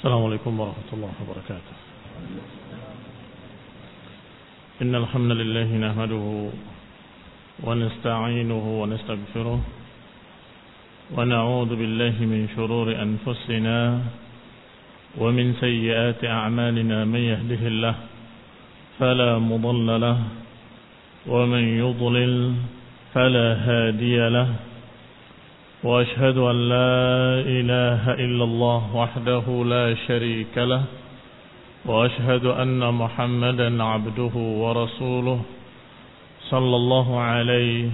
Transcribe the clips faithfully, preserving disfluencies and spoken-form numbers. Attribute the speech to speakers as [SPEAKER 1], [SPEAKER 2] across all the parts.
[SPEAKER 1] السلام عليكم ورحمة الله وبركاته. إن الحمد لله نحمده ونستعينه ونستغفره ونعوذ بالله من شرور أنفسنا ومن سيئات أعمالنا. من يهده الله فلا مضل له ومن يضلل فلا هادي له، وأشهد أن لا إله إلا الله وحده لا شريك له، وأشهد أن محمدا عبده ورسوله صلى الله عليه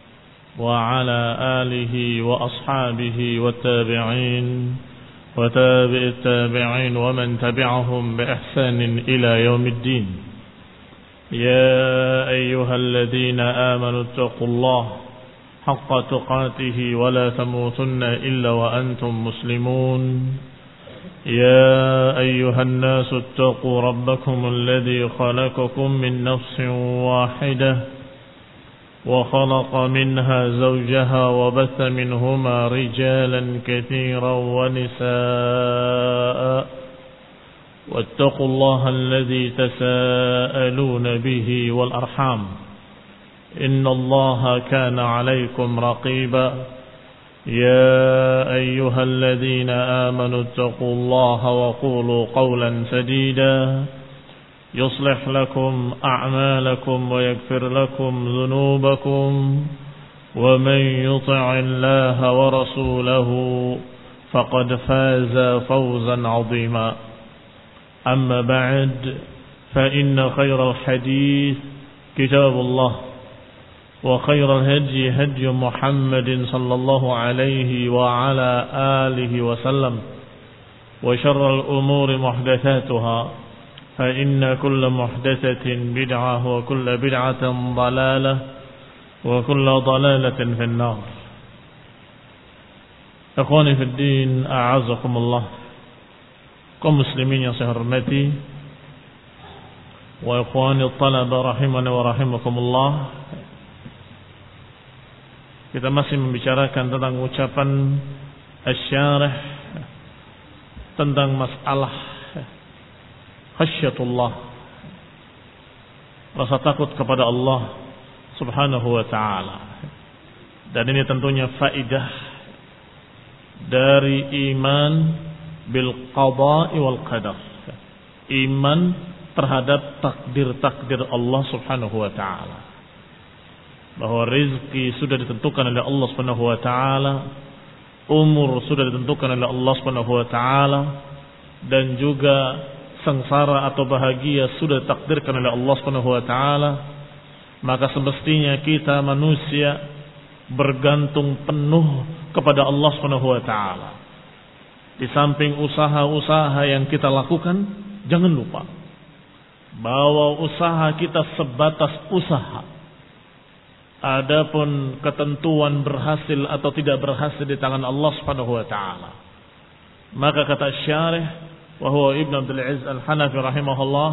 [SPEAKER 1] وعلى آله وأصحابه والتابعين وتابع التابعين ومن تبعهم بإحسان إلى يوم الدين. يا أيها الذين آمنوا اتقوا الله حق تقاته ولا تموتن إلا وأنتم مسلمون. يا أيها الناس اتقوا ربكم الذي خلقكم من نفس واحدة وخلق منها زوجها وبث منهما رجالا كثيرا ونساء، واتقوا الله الذي تساءلون به والأرحام إن الله كان عليكم رقيبا. يا أيها الذين آمنوا اتقوا الله وقولوا قولا سديدا يصلح لكم أعمالكم ويغفر لكم ذنوبكم، ومن يطع الله ورسوله فقد فاز فوزا عظيما. أما بعد، فإن خير الحديث كتاب الله، وخير الهدي هدي محمد صلى الله عليه وعلى آله وسلم، وشر الأمور محدثاتها، فإن كل محدثة بدعة وكل بدعة ضلالة وكل ضلالة في النار. Ikhwani fi din, a'azakumullah. Kaum muslimin yang saya hormati, wa ikhwani talaba rahimani wa rahimakumullah. Kita masih membicarakan tentang ucapan asy-syarih tentang masalah khasyatullah, rasa takut kepada Allah Subhanahu wa ta'ala. Dan ini tentunya faidah dari iman bil qada'i wal qadar, iman terhadap takdir-takdir Allah Subhanahu wa ta'ala, bahwa rizki sudah ditentukan oleh Allah Subhanahu wa ta'ala, umur sudah ditentukan oleh Allah Subhanahu wa ta'ala, dan juga sengsara atau bahagia sudah ditakdirkan oleh Allah Subhanahu wa ta'ala. Maka semestinya kita manusia bergantung penuh kepada Allah Subhanahu wa ta'ala. Di samping usaha-usaha yang kita lakukan, jangan lupa bahwa usaha kita sebatas usaha. Adapun ketentuan berhasil atau tidak berhasil di tangan Allah Subhanahu wa ta'ala. Maka kata syarih, wa huwa Ibn Abdul Aziz Al-Hanafi rahimahullah,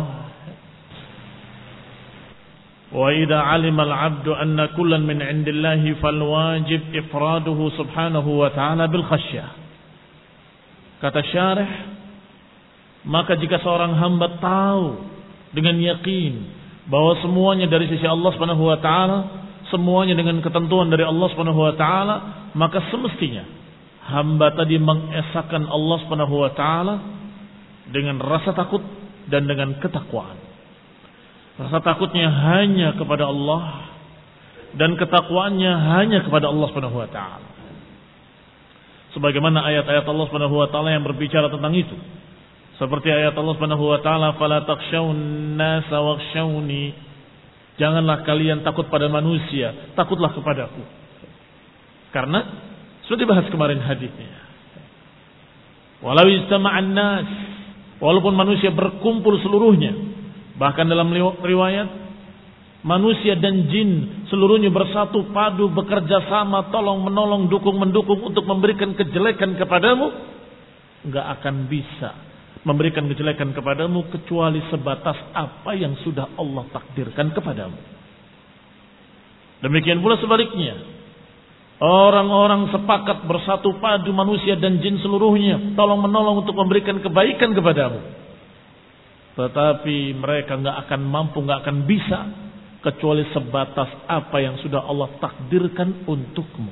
[SPEAKER 1] wa idza 'alima al-'abdu anna kullan min 'indillahi fal wajib ifraduhu subhanahu wa ta'ala bil khasyah. Kata syarih, maka jika seorang hamba tahu dengan yakin bahwa semuanya dari sisi Allah Subhanahu wa ta'ala, semuanya dengan ketentuan dari Allah Subhanahu wa ta'ala, maka semestinya hamba tadi mengesahkan Allah Subhanahu wa ta'ala dengan rasa takut dan dengan ketakwaan. Rasa takutnya hanya kepada Allah dan ketakwaannya hanya kepada Allah Subhanahu wa ta'ala. Sebagaimana ayat-ayat Allah Subhanahu wa ta'ala yang berbicara tentang itu. Seperti ayat Allah Subhanahu wa ta'ala, fala takhshawun nasa wakhshawni. Janganlah kalian takut pada manusia, takutlah kepadaku. Karena sudah dibahas kemarin hadisnya. Walau istama'an nas, walaupun manusia berkumpul seluruhnya, bahkan dalam riwayat manusia dan jin seluruhnya bersatu padu bekerja sama, tolong menolong, dukung mendukung untuk memberikan kejelekan kepadamu, enggak akan bisa memberikan kejelekan kepadamu kecuali sebatas apa yang sudah Allah takdirkan kepadamu. Demikian pula sebaliknya, Orang-orang sepakat bersatu padu manusia dan jin seluruhnya tolong menolong untuk memberikan kebaikan kepadamu. Tetapi mereka nggak akan mampu, nggak akan bisa kecuali sebatas apa yang sudah Allah takdirkan untukmu.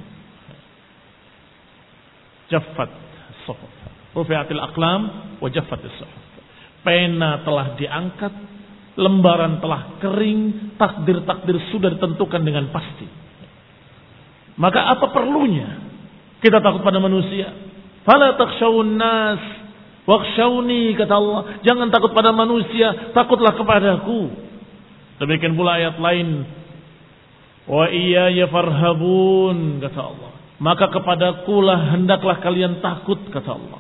[SPEAKER 1] Jaffat as-suhuf, rufi'atil aqlam wa jaffat as-suhuf. Pena telah diangkat, lembaran telah kering, takdir-takdir sudah ditentukan dengan pasti. Maka apa perlunya kita takut pada manusia? Fala takhshawun nas wakhshawni, kata Allah. Jangan takut pada manusia, takutlah kepadaku. Demikian pula ayat lain, wa iyaya farhabun, kata Allah. Maka kepadakulah hendaklah kalian takut, kata Allah.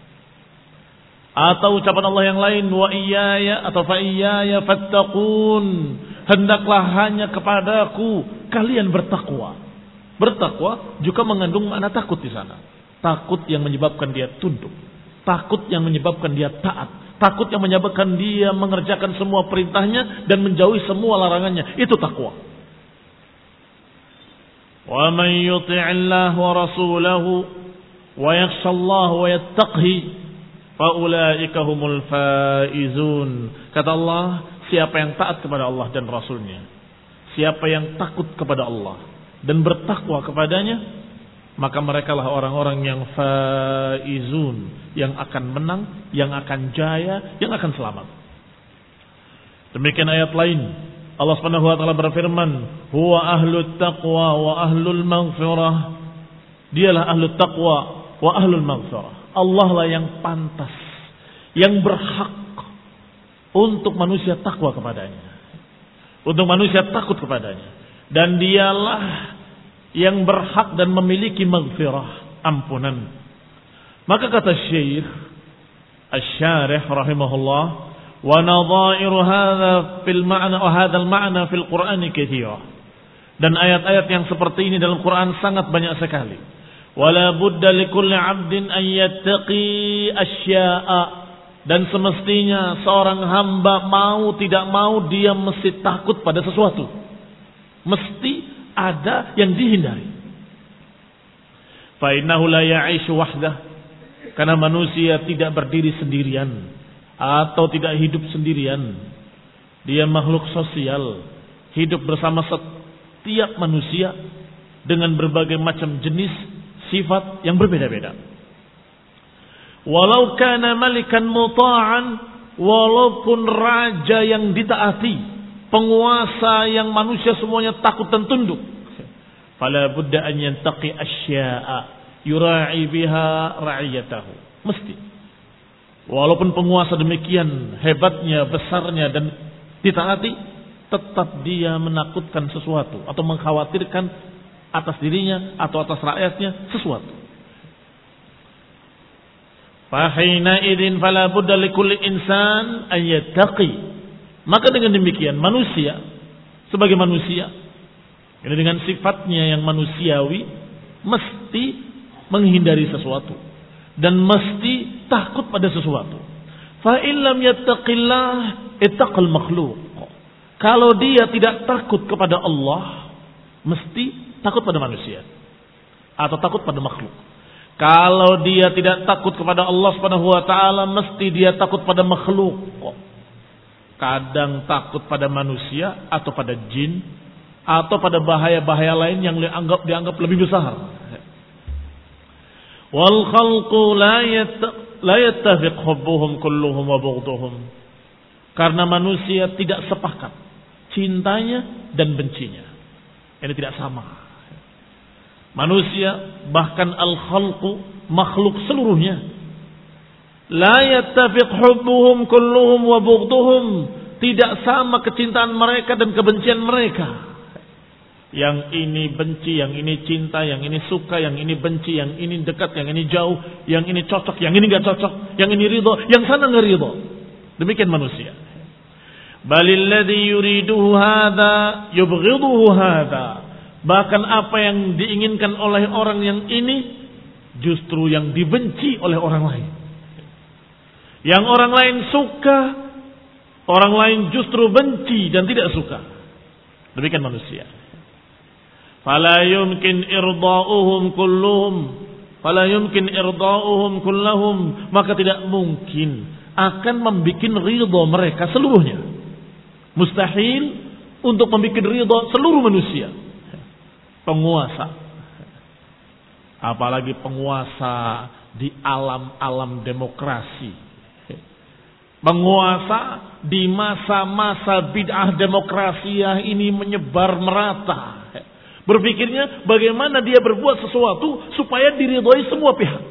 [SPEAKER 1] Atau ucapan Allah yang lain, wa iyaya atau fa iyaya fattaqun, hendaklah hanya kepadaku kalian bertakwa. Bertakwa juga mengandung makna takut di sana. Takut yang menyebabkan dia tunduk, takut yang menyebabkan dia taat, takut yang menyebabkan dia mengerjakan semua perintahnya dan menjauhi semua larangannya. Itu takwa. Wa man yuti'illah wa rasulahu wa yakhshallaha wa yattaqhi fa ulaika humul faizun. Kata Allah, siapa yang taat kepada Allah dan Rasulnya, siapa yang takut kepada Allah dan bertakwa kepadanya, maka merekalah orang-orang yang faizun, yang akan menang, yang akan jaya, yang akan selamat. Demikian ayat lain, Allah Subhanahu wa taala berfirman, huwa ahlut taqwa wa ahlul maghfirah. Dialah ahlut taqwa wa ahlul maghfirah. Allah lah yang pantas, yang berhak untuk manusia takwa kepadanya, untuk manusia takut kepadanya. Dan dialah yang berhak dan memiliki maghfirah, ampunan. Maka kata Syekh Asy-Syarih rahimahullah, wa nadhairu hadza fil ma'na wa hadzal ma'na fil Qur'ani katsira. Dan ayat-ayat yang seperti ini dalam Quran sangat banyak sekali. Wala budda likulli 'abdin an yattaqi asya'a. Dan semestinya seorang hamba mau tidak mau dia mesti takut pada sesuatu. Mesti ada yang dihindari. Fa innahu la ya'ishu wahdah. Karena manusia tidak berdiri sendirian atau tidak hidup sendirian. Dia makhluk sosial, hidup bersama setiap manusia dengan berbagai macam jenis sifat yang berbeda-beda. Walau kana malikan muta'an, walaupun raja yang ditaati, penguasa yang manusia semuanya takut dan tunduk, fala budda an yantaqi asya'a yura'i biha ra'iyatahu. Mesti walaupun penguasa demikian hebatnya, besarnya dan ditaati, tetap dia menakutkan sesuatu atau mengkhawatirkan atas dirinya atau atas rakyatnya sesuatu. Fa hina idzin fala budda likulli insan an yattaqi. Maka dengan demikian manusia sebagai manusia, ini dengan sifatnya yang manusiawi, mesti menghindari sesuatu dan mesti takut pada sesuatu. Fa illam yattaqillah ittaqal makhluq. Kalau dia tidak takut kepada Allah, mesti takut pada manusia atau takut pada makhluk. Kalau dia tidak takut kepada Allah Subhanahu wa taala, mesti dia takut pada makhluk. Kadang takut pada manusia atau pada jin atau pada bahaya-bahaya lain yang dianggap dianggap lebih besar. Wal khalqu la yattafiq hubbuhum kulluhum wa bughduhum. Karena manusia tidak sepakat cintanya dan bencinya. Ini tidak sama. Manusia bahkan al khalqu, makhluk seluruhnya, la yattafiq hubbuhum kulluhum wa bughduhum. Tidak sama kecintaan mereka dan kebencian mereka. Yang ini benci, yang ini cinta, yang ini suka, yang ini benci, yang ini dekat, yang ini jauh, yang ini cocok, yang ini enggak cocok, yang ini ridho, yang sana enggak ridho. Demikian manusia. Balil ladzi yuriduhu hadza yubghiduhu hadza. Bahkan apa yang diinginkan oleh orang yang ini justru yang dibenci oleh orang lain. Yang orang lain suka, orang lain justru benci dan tidak suka. Demikian manusia. Fala yumkin irda'uhum kulluhum. Fala yumkin irda'uhum kullahum. Maka tidak mungkin akan membuat ridha mereka seluruhnya. Mustahil untuk membuat ridha seluruh manusia. Penguasa. Apalagi penguasa di alam-alam demokrasi. Penguasa di masa-masa bid'ah demokrasi ini menyebar merata. Berpikirnya bagaimana dia berbuat sesuatu supaya diridhoi semua pihak.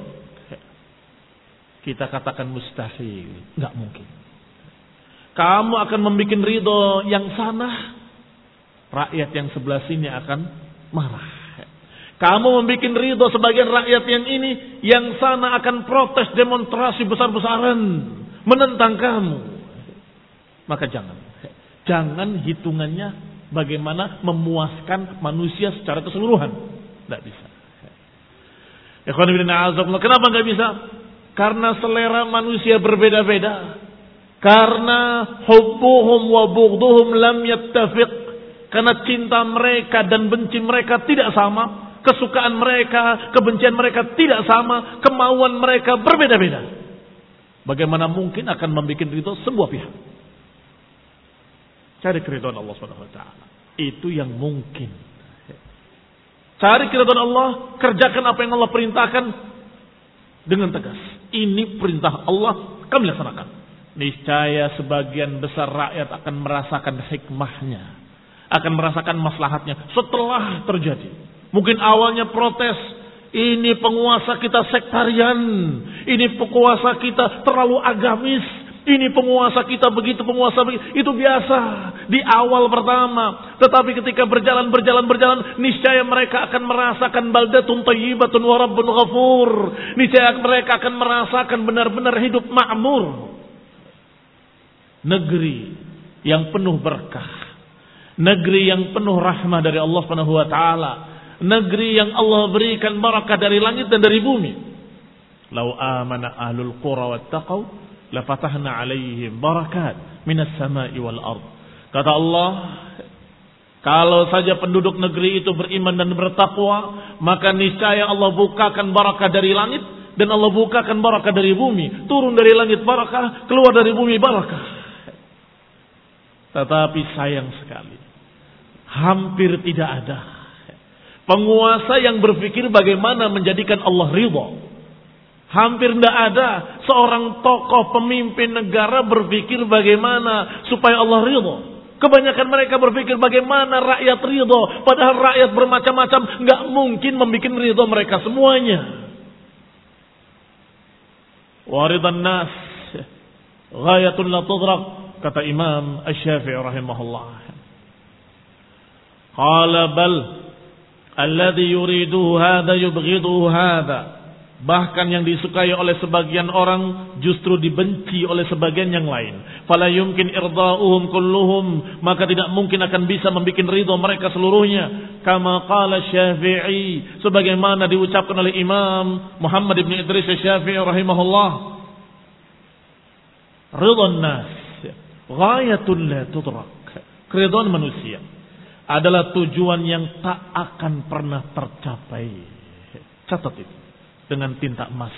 [SPEAKER 1] Kita katakan mustahil, nggak mungkin. Kamu akan membuat ridho yang sana, rakyat yang sebelah sini akan marah. Kamu membuat ridho sebagian rakyat yang ini, yang sana akan protes demonstrasi besar-besaran menentang kamu. Maka jangan, jangan hitungannya bagaimana memuaskan manusia secara keseluruhan. Tidak bisa. Kenapa nggak bisa? Karena selera manusia berbeda-beda. Karena hubbuhum wa bughduhum lam yattafiq. Karena cinta mereka dan benci mereka tidak sama. Kesukaan mereka, kebencian mereka tidak sama. Kemauan mereka berbeda-beda. Bagaimana mungkin akan membuat ridho semua pihak? Cari keridhaan Allah subhanahu wa taala. Itu yang mungkin. Cari keridhaan Allah, kerjakan apa yang Allah perintahkan dengan tegas. Ini perintah Allah, kami laksanakan. Niscaya sebagian besar rakyat akan merasakan hikmahnya, akan merasakan maslahatnya setelah terjadi. Mungkin awalnya protes, ini penguasa kita sektarian, ini penguasa kita terlalu agamis, ini penguasa kita begitu, penguasa begitu. Itu biasa di awal pertama. Tetapi ketika berjalan, berjalan, berjalan, niscaya mereka akan merasakan baldatun thayyibatun wa rabbun ghafur. Niscaya mereka akan merasakan benar-benar hidup makmur. Negeri yang penuh berkah. Negeri yang penuh rahmah dari Allah Subhanahu wa taala. Negeri yang Allah berikan barakah dari langit dan dari bumi. Lau amana ahlul qura wattaqau la fatahna alaihim barakat minas sama'i wal ard. Kata Allah, kalau saja penduduk negeri itu beriman dan bertakwa, maka niscaya Allah bukakan barakah dari langit dan Allah bukakan barakah dari bumi. Turun dari langit barakah, keluar dari bumi barakah. Tetapi sayang sekali, hampir tidak ada penguasa yang berpikir bagaimana menjadikan Allah ridha. Hampir tidak ada seorang tokoh pemimpin negara berpikir bagaimana supaya Allah ridha. Kebanyakan mereka berpikir bagaimana rakyat ridha. Padahal rakyat bermacam-macam, nggak mungkin membuat ridha mereka semuanya. Waridan nas ghayatun la tudrak, kata Imam Asy-Syafi'i rahimahullah. Qala bal alladhi yuriduhu hadha yubghiduhu hadha. Bahkan yang disukai oleh sebagian orang justru dibenci oleh sebagian yang lain. Fala yumkin irda'uhum kulluhum, maka tidak mungkin akan bisa membuat ridha mereka seluruhnya. Kama qala Syafi'i, sebagaimana diucapkan oleh Imam Muhammad ibn Idris Asy-Syafi'i rahimahullah. Ridhan nas ghayatun la tudrak. Keridhaan manusia adalah tujuan yang tak akan pernah tercapai. Catat itu dengan tinta emas.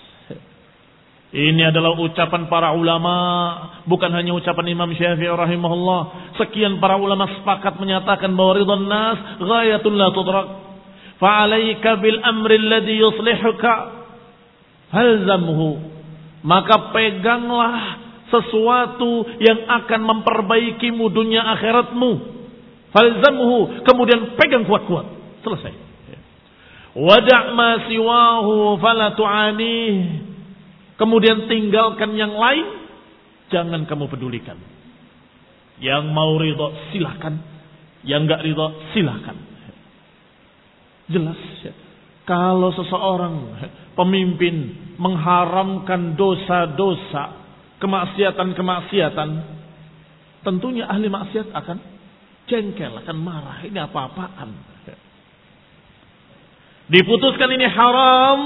[SPEAKER 1] Ini adalah ucapan para ulama, bukan hanya ucapan Imam Syafi'i rahimahullah. Sekian para ulama sepakat menyatakan bahwa ridhan nas ghayatun la tudrak. Fa'alaika bil amri alladhi yuslihuka halzamhu. Maka peganglah sesuatu yang akan memperbaikimu dunia akhiratmu. Falzamhu, kemudian pegang kuat-kuat. Selesai. Wada' ma siwahu fala tu'anih. Kemudian tinggalkan yang lain, jangan kamu pedulikan. Yang mau ridha silahkan, yang enggak ridha silahkan. Jelas ya. Kalau seseorang pemimpin mengharamkan dosa-dosa, kemaksiatan-kemaksiatan, tentunya ahli maksiat akan jengkel, akan marah. Ini apa-apaan? Diputuskan ini haram,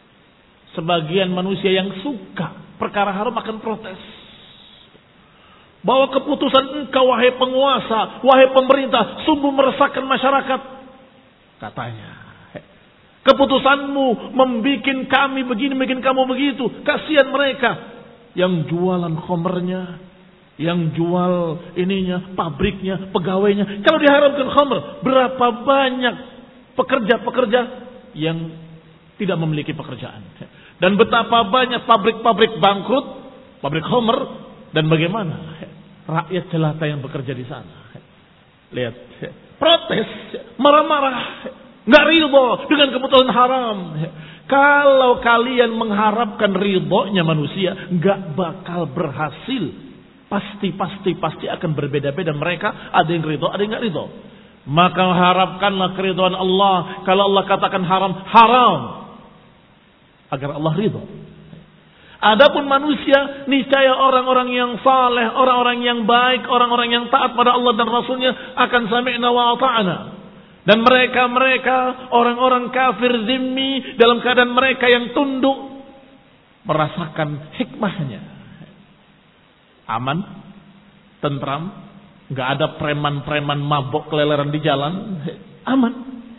[SPEAKER 1] sebagian manusia yang suka perkara haram akan protes. Bahwa keputusan engkau wahai penguasa, wahai pemerintah, sungguh meresahkan masyarakat. Katanya, keputusanmu membikin kami begini, bikin kamu begitu. Kasihan mereka yang jualan khamrnya, yang jual ininya, pabriknya, pegawainya. Kalau diharamkan khamr, berapa banyak pekerja-pekerja yang tidak memiliki pekerjaan. Dan betapa banyak pabrik-pabrik bangkrut, pabrik khamr, dan bagaimana rakyat jelata yang bekerja di sana. Lihat, protes, marah-marah, nggak ridho dengan keputusan haram. Kalau kalian mengharapkan ridhonya manusia, nggak bakal berhasil. Pasti, pasti, pasti akan berbeda-beda mereka. Ada yang ridho, ada yang nggak ridho. Maka harapkanlah keridhaan Allah. Kalau Allah katakan haram, haram, agar Allah ridho. Adapun manusia, niscaya orang-orang yang saleh, orang-orang yang baik, orang-orang yang taat pada Allah dan Rasulnya akan sami'na wa ata'na. Dan mereka-mereka, orang-orang kafir zimmi, dalam keadaan mereka yang tunduk, merasakan hikmahnya. Aman, tentram, gak ada preman-preman mabok keleleran di jalan, aman.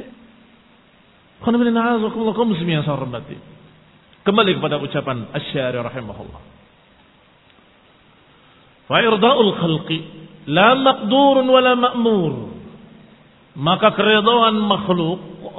[SPEAKER 1] Kembali kepada ucapan Asy-Syari' rahimahullah. Wa irda'ul khalqi la maqdurun wa la ma'mur. Maka keridhaan makhluk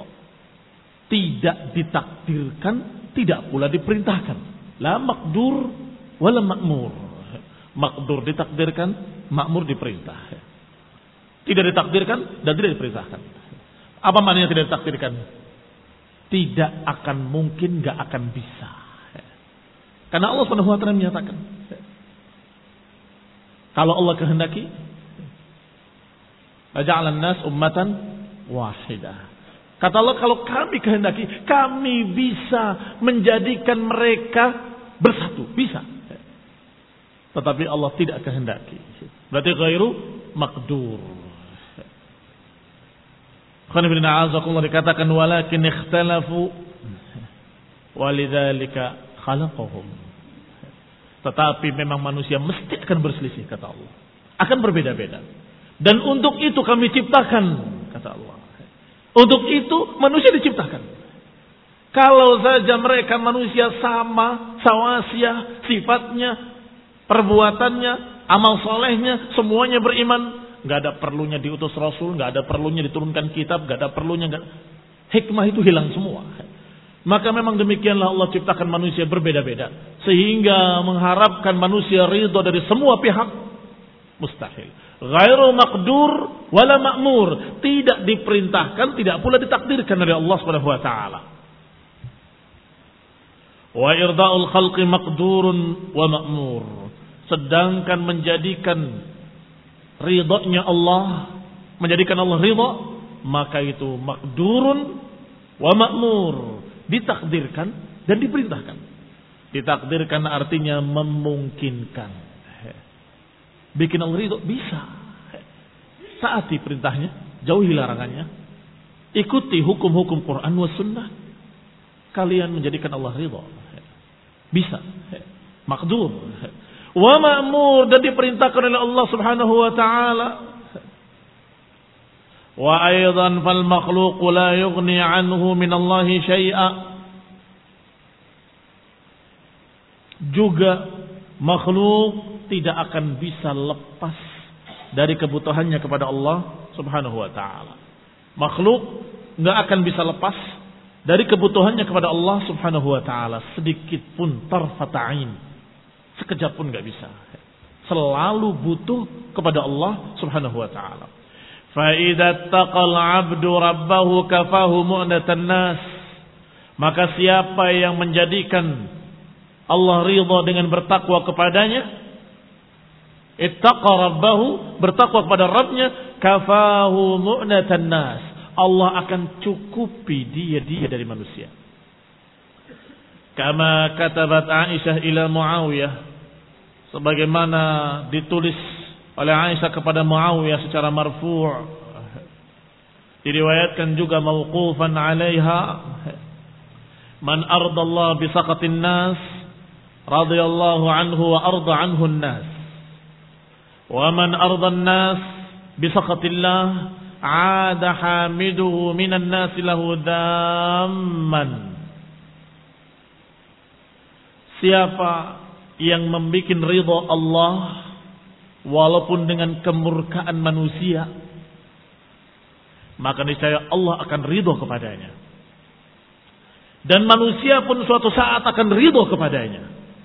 [SPEAKER 1] tidak ditakdirkan, tidak pula diperintahkan. La maqdur wa la ma'mur. Maqdur ditakdirkan, ma'mur diperintah. Tidak ditakdirkan dan tidak diperintahkan. Apa maknanya tidak ditakdirkan? Tidak akan mungkin, gak akan bisa. Karena Allah Subhanahu wa taala menyatakan, kalau Allah kehendaki, laja'alan nas ummatan wahidah. Kata Allah, kalau kami kehendaki, kami bisa menjadikan mereka bersatu, bisa. Tetapi Allah tidak kehendaki. Berarti ghairu maqdur. Qanibina azakullah dikatakan walakin ikhtalafu walidzalika khalaqahum. Tetapi memang manusia mesti akan berselisih, kata Allah. Akan berbeda-beda. Dan untuk itu kami ciptakan, kata Allah. Untuk itu manusia diciptakan. Kalau saja mereka manusia sama, sawasiah, sifatnya, perbuatannya, amal solehnya, semuanya beriman, nggak ada perlunya diutus Rasul, nggak ada perlunya diturunkan kitab, nggak ada perlunya, nggak, hikmah itu hilang semua. Maka memang demikianlah Allah ciptakan manusia berbeda-beda, sehingga mengharapkan manusia ridho dari semua pihak mustahil. Ghairu maqdur wala ma'mur, tidak diperintahkan, tidak pula ditakdirkan oleh Allah Subhanahu wa taala. Wa irda'ul khalqi maqdurun wa ma'mur. Sedangkan menjadikan ridhonya Allah, menjadikan Allah ridho, maka itu maqdurun wa ma'mur, ditakdirkan dan diperintahkan. Ditakdirkan artinya memungkinkan. Bikin Allah ridho bisa. Taati perintahnya, jauhi larangannya, ikuti hukum-hukum Quran wa sunnah, kalian menjadikan Allah ridho. Bisa. Maqdur. Wa ma'mur, dan diperintahkan oleh Allah Subhanahu wa taala. Wa aidan fal makhluq la yughni anhu min Allah syai'a. Juga makhluk tidak akan bisa lepas dari kebutuhannya kepada Allah Subhanahu wa taala. Makhluk enggak akan bisa lepas dari kebutuhannya kepada Allah Subhanahu wa taala sedikit pun, tarfat ain, sekejap pun enggak bisa. Selalu butuh kepada Allah Subhanahu wa taala. Fa idza taqal 'abdu rabbahu kafahu mu'natan nas. Maka siapa yang menjadikan Allah ridha dengan bertakwa kepadanya, ittaqa rabbahu, bertakwa kepada Rabbnya, kafahu mu'natan nas, Allah akan cukupi dia dia dari manusia. Kama katabat Aisyah ila Muawiyah, sebagaimana ditulis oleh Aisyah kepada Muawiyah secara marfu', diriwayatkan juga mauqufan 'alaiha, man ardallahu bi saqatin nas radhiyallahu anhu wa arda anhu an-nas. Wa man ardan nas bi saqatillah 'ada hamiduhu minan nas lahu dhamman. Siapa yang membikin ridha Allah walaupun dengan kemurkaan manusia, maka niscaya Allah akan ridha kepadanya. Dan manusia pun suatu saat akan ridha kepadanya.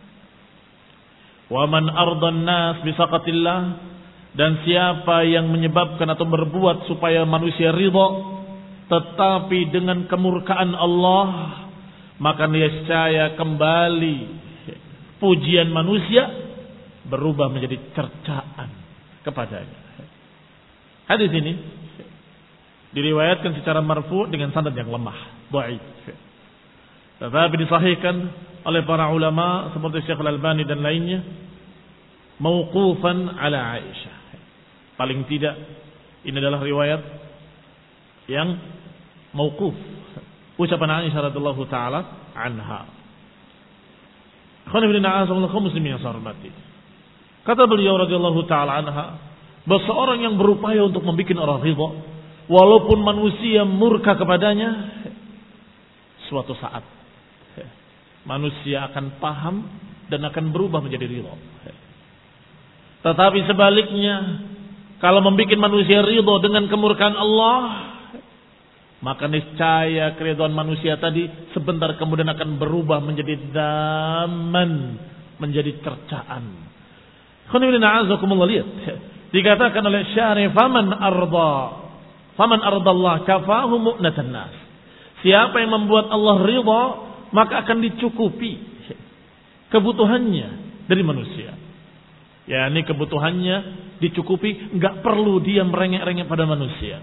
[SPEAKER 1] Wa man ardan nas bi saqatillah, dan siapa yang menyebabkan atau berbuat supaya manusia ridha tetapi dengan kemurkaan Allah, maka niscaya kembali pujian manusia berubah menjadi cercaan kepadanya. Hadis ini diriwayatkan secara marfu dengan sanad yang lemah, dhaif. Tetapi disahihkan oleh para ulama seperti Syekh Al-Albani dan lainnya mauqufan ala Aisyah. Paling tidak ini adalah riwayat yang mauquf, ucapan Aisyah radhiyallahu taala anha. Muslimin yang saya hormati. Kata beliau radhiyallahu taala anha, bahwa seorang yang berupaya untuk membuat orang ridha walaupun manusia murka kepadanya, suatu saat manusia akan paham dan akan berubah menjadi ridha. Tetapi sebaliknya, kalau membuat manusia ridha dengan kemurkaan Allah, maka niscaya keridhaan manusia tadi sebentar kemudian akan berubah menjadi daman, menjadi cercaan. Lihat, dikatakan oleh syarih, faman arda faman ardallah kafahu mu'natan nas. Siapa yang membuat Allah ridha, maka akan dicukupi kebutuhannya dari manusia. Ya, ini kebutuhannya dicukupi, enggak perlu dia merengek-rengek pada manusia.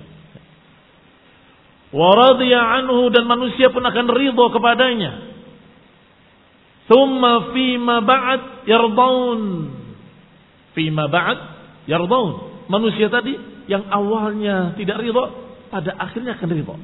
[SPEAKER 1] Wa radiya anhu, dan manusia pun akan ridha kepadanya. Tsumma fima ba'd yardaun. Fima ba'd yardaun. Manusia tadi yang awalnya tidak ridha, pada akhirnya akan ridha.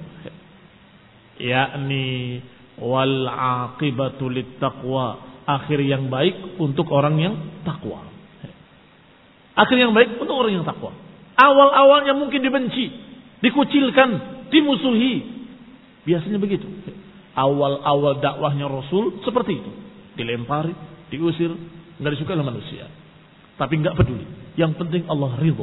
[SPEAKER 1] Yakni wal aqibatu lit taqwa, akhir yang baik untuk orang yang takwa. Akhir yang baik untuk orang yang takwa. Awal-awalnya mungkin dibenci, dikucilkan, dimusuhi. Biasanya begitu. Awal-awal dakwahnya Rasul seperti itu. Dilempari, diusir, enggak disukai oleh manusia. Tapi enggak peduli. Yang penting Allah ridha.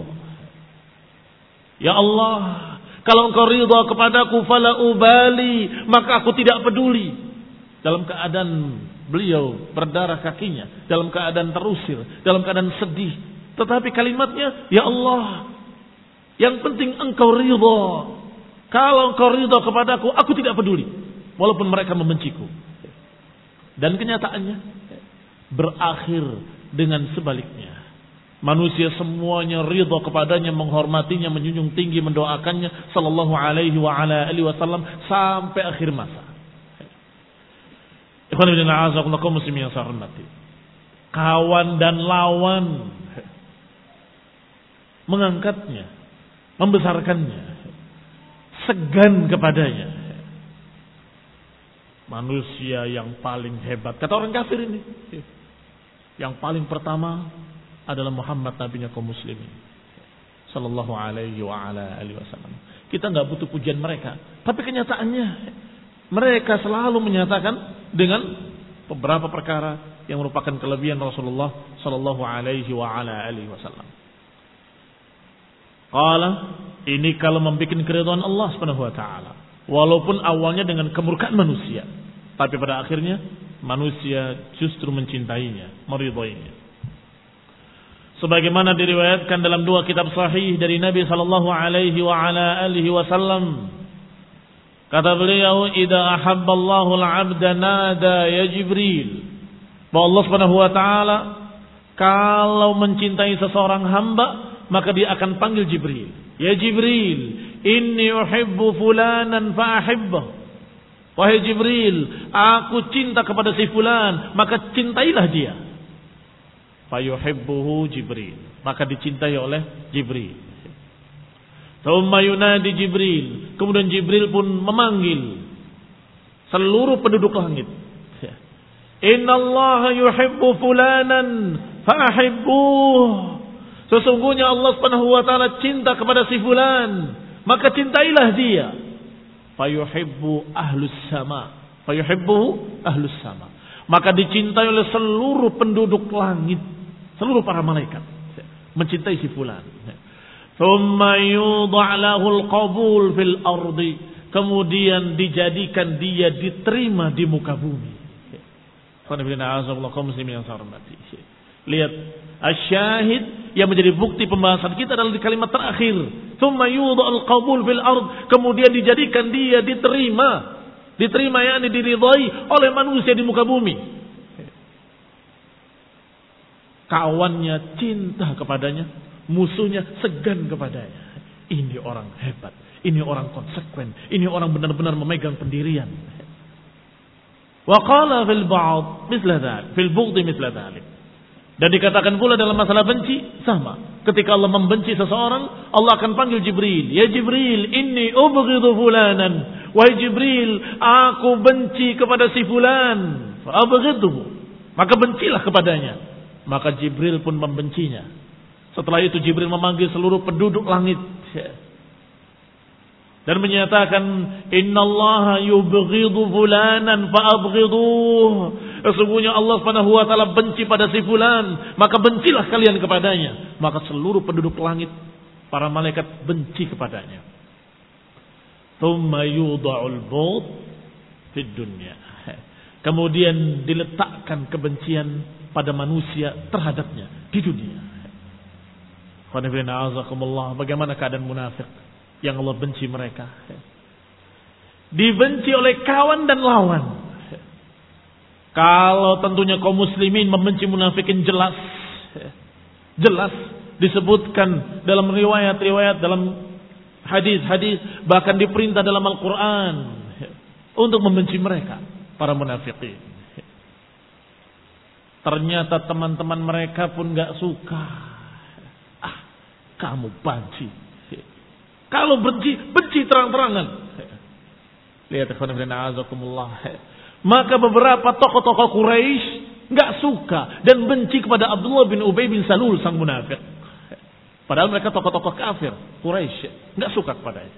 [SPEAKER 1] Ya Allah, kalau engkau ridha kepadaku fala ubali, maka aku tidak peduli. Dalam keadaan beliau berdarah kakinya, dalam keadaan terusir, dalam keadaan sedih. Tetapi kalimatnya, ya Allah, yang penting engkau ridha. Kalau engkau ridha kepadaku, aku tidak peduli, walaupun mereka membenciku. Dan kenyataannya berakhir dengan sebaliknya. Manusia semuanya ridha kepadanya, menghormatinya, menjunjung tinggi, mendoakannya sallallahu alaihi wa ala alihi wasallam sampai akhir masa. Ikhwan fillah, a'azakumullah muslimin yang saya hormati. Kawan dan lawan mengangkatnya, membesarkannya, segan kepadanya. Manusia yang paling hebat, kata orang kafir ini, yang paling pertama adalah Muhammad, nabinya kaum muslimin sallallahu alaihi wa ala alihi wasallam. Kita enggak butuh pujian mereka, tapi kenyataannya mereka selalu menyatakan dengan beberapa perkara yang merupakan kelebihan Rasulullah sallallahu alaihi wa ala alihi wasallam. Qala, ini kalau membuat keridhaan Allah Subhanahu wa taala, walaupun awalnya dengan kemurkaan manusia, tapi pada akhirnya manusia justru mencintainya, meridhoinya. Sebagaimana diriwayatkan dalam dua kitab sahih dari Nabi sallallahu alaihi wa ala alihi wasallam, kata beliau, "Idza ahabballahu al-'abda nada ya Jibril." Bahwa Allah Subhanahu wa taala kalau mencintai seseorang hamba, maka dia akan panggil Jibril. Ya Jibril, inni uhibbu fulanan fa'ahibbahu. Wahai Jibril, aku cinta kepada si fulan, maka cintailah dia. Fayuhibbuhu Jibril, maka dicintai oleh Jibril. Tsumma yunadi Jibril, kemudian Jibril pun memanggil seluruh penduduk langit. Innallaha yuhibbu fulanan fa'ahibbuhu. Sesungguhnya Allah Subhanahu wa taala cinta kepada si fulan, maka cintailah dia. Fayuhibbu ahlus sama. Fayuhibbu ahlus sama. Maka dicintai oleh seluruh penduduk langit, seluruh para malaikat mencintai si fulan. Thumma yudha' lahul qabul fil ardi. Kemudian dijadikan dia diterima di muka bumi. Lihat, asyahid yang menjadi bukti pembahasan kita adalah di kalimat terakhir. Thumma yudha'ul qabul fil ard. Kemudian dijadikan dia diterima. Diterima yakni diridhai oleh manusia di muka bumi. Kawannya cinta kepadanya, musuhnya segan kepadanya. Ini orang hebat, ini orang konsekuen, ini orang benar-benar memegang pendirian. Wa qala fil ba'd mithla dzalik, fil bughd mithla dzalik. Dan dikatakan pula dalam masalah benci sama. Ketika Allah membenci seseorang, Allah akan panggil Jibril. Ya Jibril, inni ubghidu fulanan. Wahai Jibril, aku benci kepada si fulan. Fa abghidhu. Maka bencilah kepadanya. Maka Jibril pun membencinya. Setelah itu Jibril memanggil seluruh penduduk langit. Dan menyatakan, innallaha yubghidu fulanan fa abghidhuh. Sesungguhnya Allah Subhanahu wa taala benci pada si fulan, maka bencilah kalian kepadanya. Maka seluruh penduduk langit, para malaikat benci kepadanya. Tsumma yudha'ul bughd fid dunya. Kemudian diletakkan kebencian pada manusia terhadapnya di dunia. Bagaimana keadaan munafik yang Allah benci mereka? Dibenci oleh kawan dan lawan. Kalau tentunya kaum muslimin membenci munafikin jelas. Jelas disebutkan dalam riwayat-riwayat, dalam hadis-hadis, bahkan diperintah dalam Al-Quran untuk membenci mereka, para munafikin. Ternyata teman-teman mereka pun gak suka. Ah, kamu benci. Kalau benci, benci terang-terangan. Lihat, azakumullah. Maka beberapa tokoh-tokoh Quraisy nggak suka dan benci kepada Abdullah bin Ubay bin Salul sang munafik. Padahal mereka tokoh-tokoh kafir Quraisy, nggak suka kepadanya.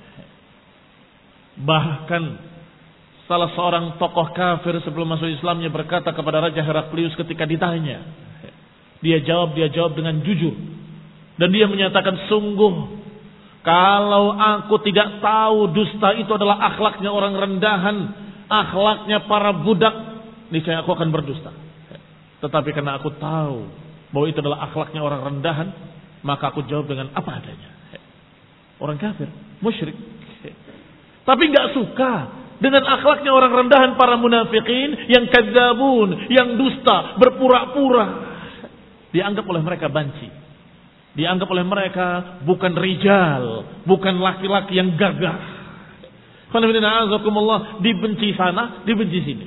[SPEAKER 1] Bahkan salah seorang tokoh kafir sebelum masuk Islamnya berkata kepada Raja Heraklius ketika ditanya, dia jawab dia jawab dengan jujur dan dia menyatakan, sungguh kalau aku tidak tahu dusta itu adalah akhlaknya orang rendahan, akhlaknya para budak, niscaya aku akan berdusta. Tetapi karena aku tahu bahwa itu adalah akhlaknya orang rendahan, maka aku jawab dengan apa adanya. Orang kafir, musyrik. Tapi nggak suka dengan akhlaknya orang rendahan para munafikin yang kadzabun, yang dusta, berpura-pura. Dianggap oleh mereka banci. Dianggap oleh mereka bukan rijal, bukan laki-laki yang gagah. Dibenci sana, dibenci sini.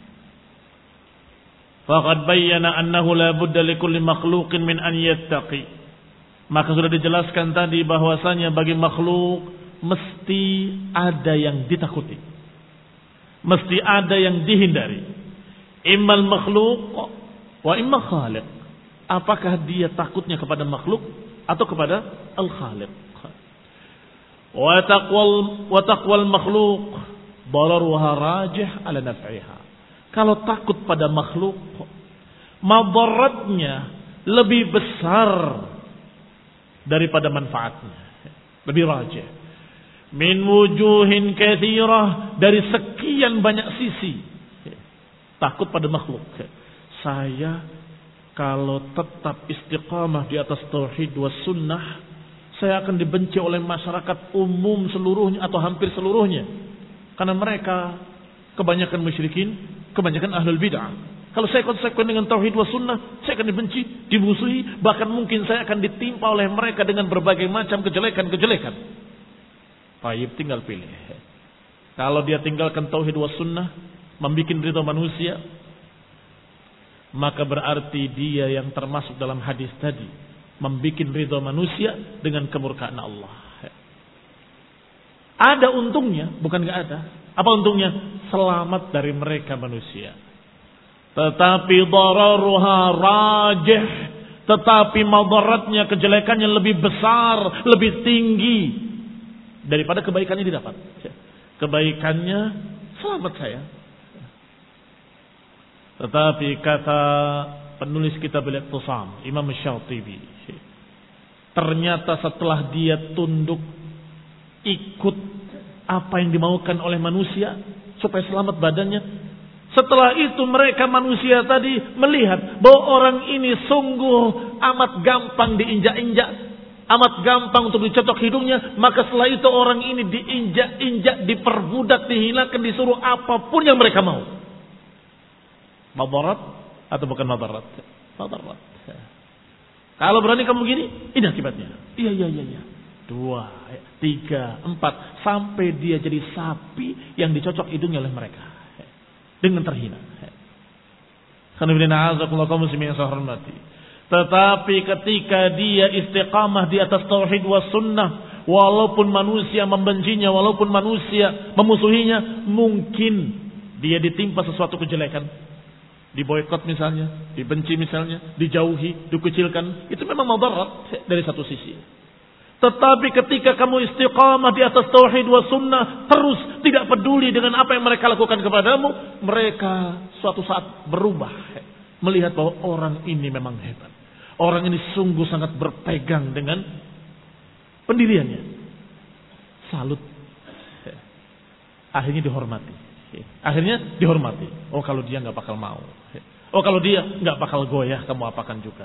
[SPEAKER 1] Faqad bayyana annahu la budda likulli makhluqin min an yattaqi. Maka sudah dijelaskan tadi bahwasanya bagi makhluk mesti ada yang ditakuti. Mesti ada yang dihindari. Immal makhluq wa imma khaliq. Apakah dia takutnya kepada makhluk atau kepada al-khaliq? Wa taqwal wa taqwal makhluq dararuha rajih ala naf'iha. Kalau takut pada makhluk, madaratnya lebih besar daripada manfaatnya. Lebih rajih. Min wujuhin katsirah, dari sekian banyak sisi. Takut pada makhluk. Saya kalau tetap istiqamah di atas tauhid was sunnah, saya akan dibenci oleh masyarakat umum seluruhnya atau hampir seluruhnya. Karena mereka kebanyakan musyrikin, kebanyakan ahlul bid'ah. Kalau saya konsekuen dengan tauhid was sunnah, saya akan dibenci, dimusuhi, bahkan mungkin saya akan ditimpa oleh mereka dengan berbagai macam kejelekan-kejelekan. Baik, tinggal pilih. Kalau dia tinggalkan tauhid was sunnah, membuat ridha manusia, maka berarti dia yang termasuk dalam hadis tadi, membuat ridha manusia dengan kemurkaan Allah. Ada untungnya, bukan enggak ada. Apa untungnya? Selamat dari mereka manusia. Tetapi dararuha rajih, tetapi madaratnya, kejelekannya lebih besar, lebih tinggi daripada kebaikannya didapat. Kebaikannya selamat saya. Tetapi kata penulis kitab Al-Iqtisam, Imam Syatibi, ternyata setelah dia tunduk ikut apa yang dimaukan oleh manusia supaya selamat badannya, setelah itu mereka manusia tadi melihat bahwa orang ini sungguh amat gampang diinjak-injak, amat gampang untuk dicocok hidungnya, maka setelah itu orang ini diinjak-injak, diperbudak, dihinakan, disuruh apapun yang mereka mau. Madarat atau bukan madarat? Madarat. Kalau berani kamu gini, ini akibatnya. Iya, iya, iya, iya. Dua, tiga, empat, sampai dia jadi sapi yang dicocok hidungnya oleh mereka dengan terhina. Tetapi ketika dia istiqamah di atas tauhid was sunnah, walaupun manusia membencinya, walaupun manusia memusuhinya, mungkin dia ditimpa sesuatu kejelekan, diboikot misalnya, dibenci misalnya, dijauhi, dikucilkan, itu memang madarat dari satu sisi. Tetapi ketika kamu istiqamah di atas tauhid wa sunnah, terus tidak peduli dengan apa yang mereka lakukan kepadamu, mereka suatu saat berubah, melihat bahwa orang ini memang hebat, orang ini sungguh sangat berpegang dengan pendiriannya. Salut. Akhirnya dihormati. Akhirnya dihormati. Oh, kalau dia nggak bakal mau. Oh, kalau dia nggak bakal goyah, kamu apakan juga.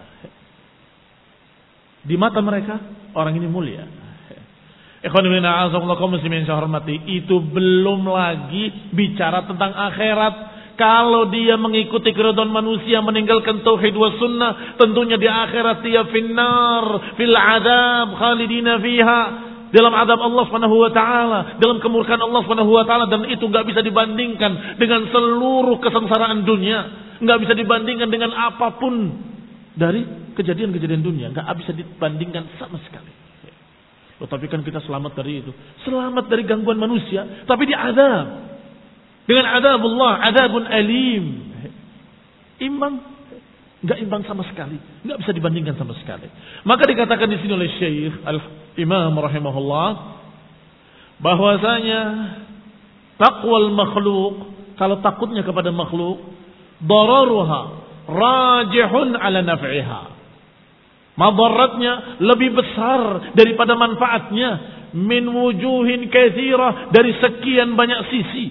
[SPEAKER 1] Di mata mereka orang ini mulia. Ikhwan fillah, a'azakumullah kaum muslimin yang hormati, itu belum lagi bicara tentang akhirat. Kalau dia mengikuti keridhaan manusia, meninggalkan tauhid was sunnah, tentunya di akhirat dia finnar, fil adab, khalidina fiha, dalam adab Allah Subhanahu wa taala, dalam kemurkaan Allah Subhanahu wa taala, dan itu enggak bisa dibandingkan dengan seluruh kesengsaraan dunia, enggak bisa dibandingkan dengan apapun dari kejadian-kejadian dunia, enggak bisa dibandingkan sama sekali. Tetapi kan kita selamat dari itu, selamat dari gangguan manusia, tapi diadab dengan adabullah, adabun alim. Imbang, enggak imbang sama sekali, enggak bisa dibandingkan sama sekali. Maka dikatakan di sini oleh Syekh Al-Imam rahimahullah bahwasanya taqwal makhluk, kalau takutnya kepada makhluk, dararuha rajihun ala naf'iha, madaratnya lebih besar daripada manfaatnya, min wujuhin katsirah, dari sekian banyak sisi.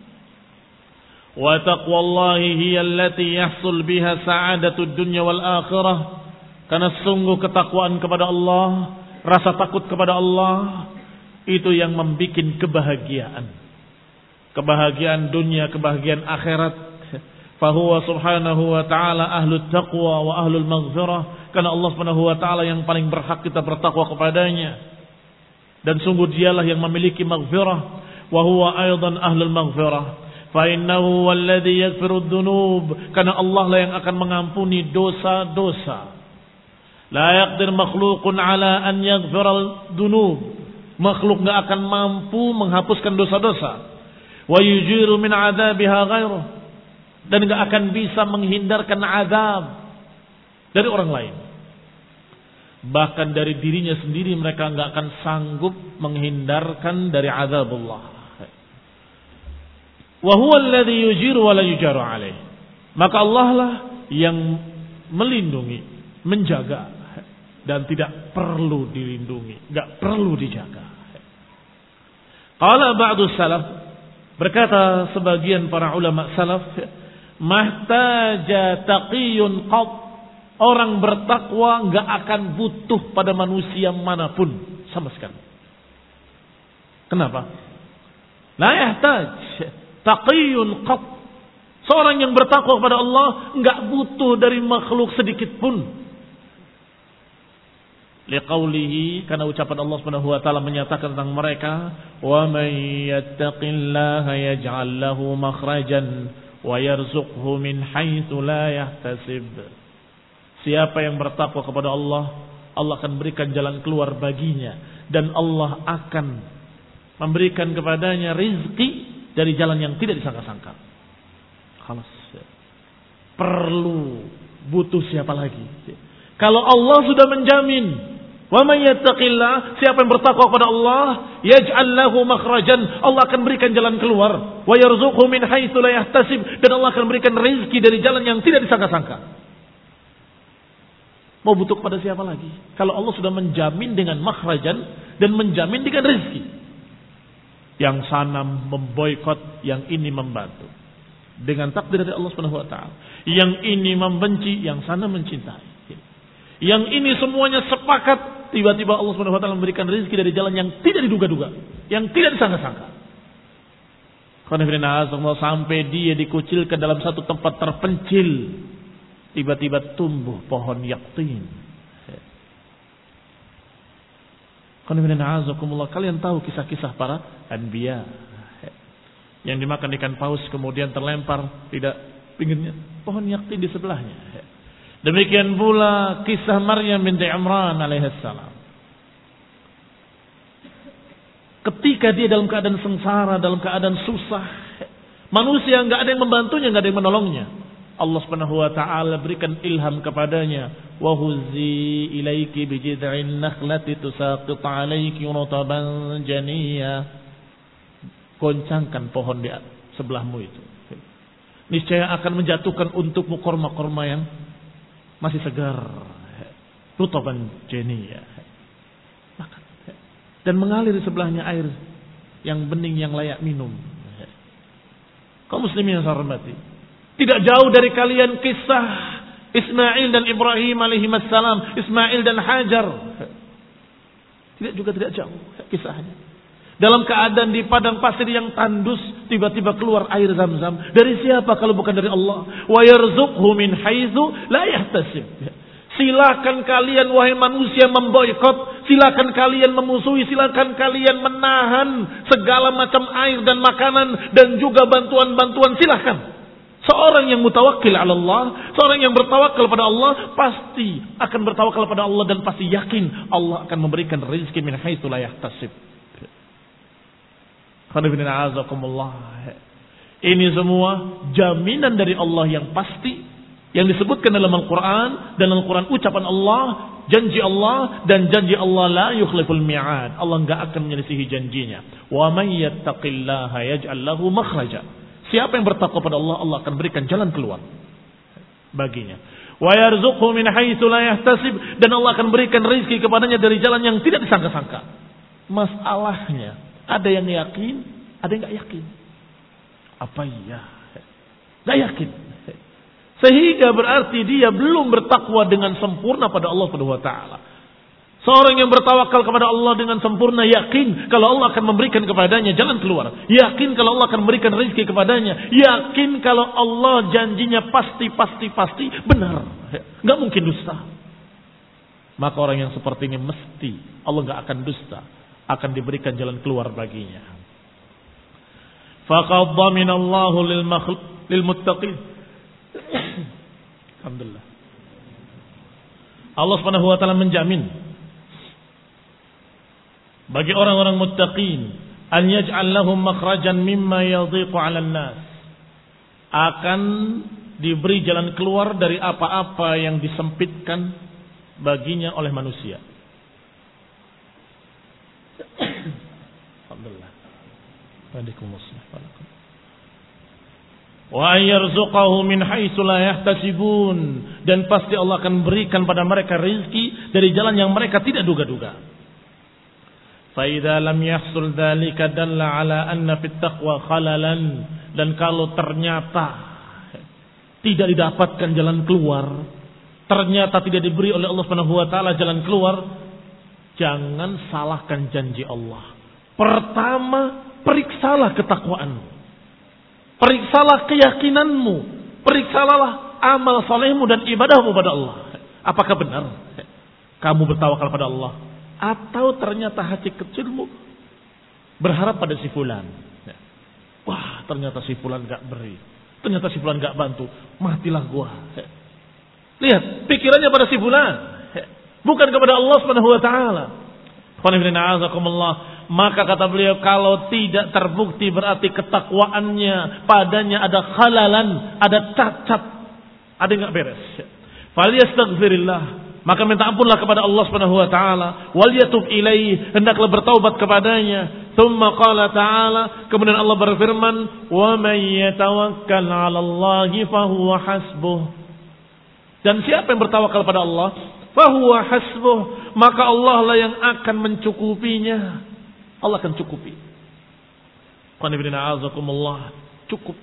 [SPEAKER 1] Wa taqwallahi hiya allati yahsul biha sa'adatud dunya wal akhirah, karena sungguh ketakwaan kepada Allah, rasa takut kepada Allah, itu yang membuat kebahagiaan, kebahagiaan dunia, kebahagiaan akhirat. Fahuwa subhanahu wa ta'ala ahlut taqwa wa ahlul maghfirah, karena Allah subhanahu wa ta'ala yang paling berhak kita bertakwa kepadanya, dan sungguh dialah yang memiliki maghfirah. Wa huwa aydan ahlul maghfirah, fa innahu walladhi yaghfiru dzunub, karena Allah lah yang akan mengampuni dosa-dosa. La yaqdir makhluqun ala an yaghfira dzunub, makhluk enggak akan mampu menghapuskan dosa-dosa. Wa yujiru min adzabiha ghairuh, dan enggak akan bisa menghindarkan azab dari orang lain. Bahkan dari dirinya sendiri mereka enggak akan sanggup menghindarkan dari azabullah. Wa huwa alladhi yujiru wa la yujaru alaih, maka Allah lah yang melindungi, menjaga, dan tidak perlu dilindungi, enggak perlu dijaga. Qala ba'du salaf, berkata sebagian para ulama salaf, mahtaja taqiyun qad, orang bertakwa enggak akan butuh pada manusia manapun sama sekali. Kenapa? La yahtaj taqiyun qad, seorang yang bertakwa kepada Allah enggak butuh dari makhluk sedikit pun. Liqaulihi, karena ucapan Allah Subhanahu wa taala menyatakan tentang mereka, wa may yattaqillaha yaj'al lahu makhrajan wa yarzuqhu min haitsu la yahtasib. Siapa yang bertakwa kepada Allah, Allah akan berikan jalan keluar baginya, dan Allah akan memberikan kepadanya rizki dari jalan yang tidak disangka-sangka. Khalas. Perlu butuh siapa lagi? Kalau Allah sudah menjamin, wa may yattaqillah, siapa yang bertakwa kepada Allah, yaj'al lahu makhrajan, Allah akan berikan jalan keluar, wa yarzuqhu min haitsu la yahtasib, dan Allah akan berikan rezeki dari jalan yang tidak disangka-sangka. Mau butuh kepada siapa lagi? Kalau Allah sudah menjamin dengan makhrajan dan menjamin dengan rezeki. Yang sana memboikot, yang ini membantu. Dengan takdir dari Allah Subhanahu wa taala. Yang ini membenci, yang sana mencintai. Yang ini semuanya sepakat, tiba-tiba Allah Subhanahu wa taala memberikan rezeki dari jalan yang tidak diduga-duga, yang tidak disangka-sangka. Sampai dia dikucilkan dalam satu tempat terpencil, tiba-tiba tumbuh pohon yaktin. Kalian tahu kisah-kisah para anbiya yang dimakan ikan paus kemudian terlempar tidak pinggirnya pohon yaktin di sebelahnya. Demikian pula kisah Maryam binti Imran alaihissalam. Ketika dia dalam keadaan sengsara, dalam keadaan susah, manusia nggak ada yang membantunya, nggak ada yang menolongnya. Allah Subhanahu wa taala berikan ilham kepadanya, wa huzzi ilaiki bi jid'in nakhlati tusaqit 'alaiki rutaban janiyya. Goncangkan pohon di sebelahmu itu. Niscaya akan menjatuhkan untukmu korma-korma yang masih segar, rutaban janiyya. Dan mengalir di sebelahnya air yang bening yang layak minum. Kaum muslimin yang saya hormati, tidak jauh dari kalian kisah Ismail dan Ibrahim alaihi wassalam, Ismail dan Hajar. Tidak juga tidak jauh kisahnya. Dalam keadaan di padang pasir yang tandus, tiba-tiba keluar air Zam-Zam. Dari siapa kalau bukan dari Allah? Wa yarzuqhu min haitsu la yahtasib. Silakan kalian wahai manusia memboikot, silakan kalian memusuhi, silakan kalian menahan segala macam air dan makanan dan juga bantuan-bantuan, silakan. Seorang yang mutawakkil ala Allah, seorang yang bertawakal pada Allah, pasti akan bertawakal pada Allah dan pasti yakin Allah akan memberikan rezeki min haitsu la yahtasib. Ini semua jaminan dari Allah yang pasti, yang disebutkan dalam Al-Quran, dan Al-Quran ucapan Allah, janji Allah, dan janji Allah la yukhliful mi'ad. Allah enggak akan menyelisihi janjinya. Wa may yattaqillaha yaj'al lahu makhraja. Siapa yang bertakwa pada Allah, Allah akan berikan jalan keluar baginya. Wa yarzuqhu min haitsu la yahtasib, dan Allah akan berikan rezeki kepadanya dari jalan yang tidak disangka-sangka. Masalahnya, ada yang yakin, ada yang enggak yakin. Apa iya? Enggak yakin. Sehingga berarti dia belum bertakwa dengan sempurna pada Allah Subhanahu wa taala. Seorang yang bertawakal kepada Allah dengan sempurna yakin kalau Allah akan memberikan kepadanya jalan keluar. Yakin kalau Allah akan memberikan rezeki kepadanya. Yakin kalau Allah janjinya pasti pasti pasti benar. Enggak mungkin dusta. Maka orang yang seperti ini mesti Allah enggak akan dusta, akan diberikan jalan keluar baginya. Faqad dhaminallahu lil makhluk lil muttaqin. Alhamdulillah. Allah Subhanahu wa taala menjamin bagi orang-orang muttaqin an yaj'al lahum makhrajan mimma yadhiqu 'alan nas. Akan diberi jalan keluar dari apa-apa yang disempitkan baginya oleh manusia. Alhamdulillah. Waalaikumsalam. Wa yarzuqahu min haitsu la yahtasibun, dan pasti Allah akan berikan pada mereka rezeki dari jalan yang mereka tidak duga-duga. Fa idza lam yahsul dzalika dalla ala anna fit taqwa khalalan, dan kalau ternyata tidak didapatkan jalan keluar, ternyata tidak diberi oleh Allah Subhanahu wa taala jalan keluar, jangan salahkan janji Allah. Pertama, periksalah ketakwaanmu. Periksalah keyakinanmu, periksalah amal salehmu dan ibadahmu pada Allah. Apakah benar kamu bertawakal pada Allah, atau ternyata hati kecilmu berharap pada si fulan? Wah, ternyata si fulan gak beri, ternyata si fulan gak bantu, matilah gua. Lihat, pikirannya pada si fulan, bukan kepada Allah Subhanahu wa taala. Maka kata beliau, kalau tidak terbukti berarti ketakwaannya padanya ada khalalan, ada cacat, ada yang enggak beres. Falyastaghfirillah, maka minta ampunlah kepada Allah Subhanahu wa taala, wal yatub ilaihi, hendaklah bertaubat kepadanya. Tsumma qala ta'ala, kemudian Allah berfirman, wa may yatawakkal 'ala Allahi fa huwa hasbuh. Dan siapa yang bertawakal pada Allah, fa huwa hasbuh, maka Allah lah yang akan mencukupinya. Allah akan cukupi. Qul inna a'udzukumullah, cukup.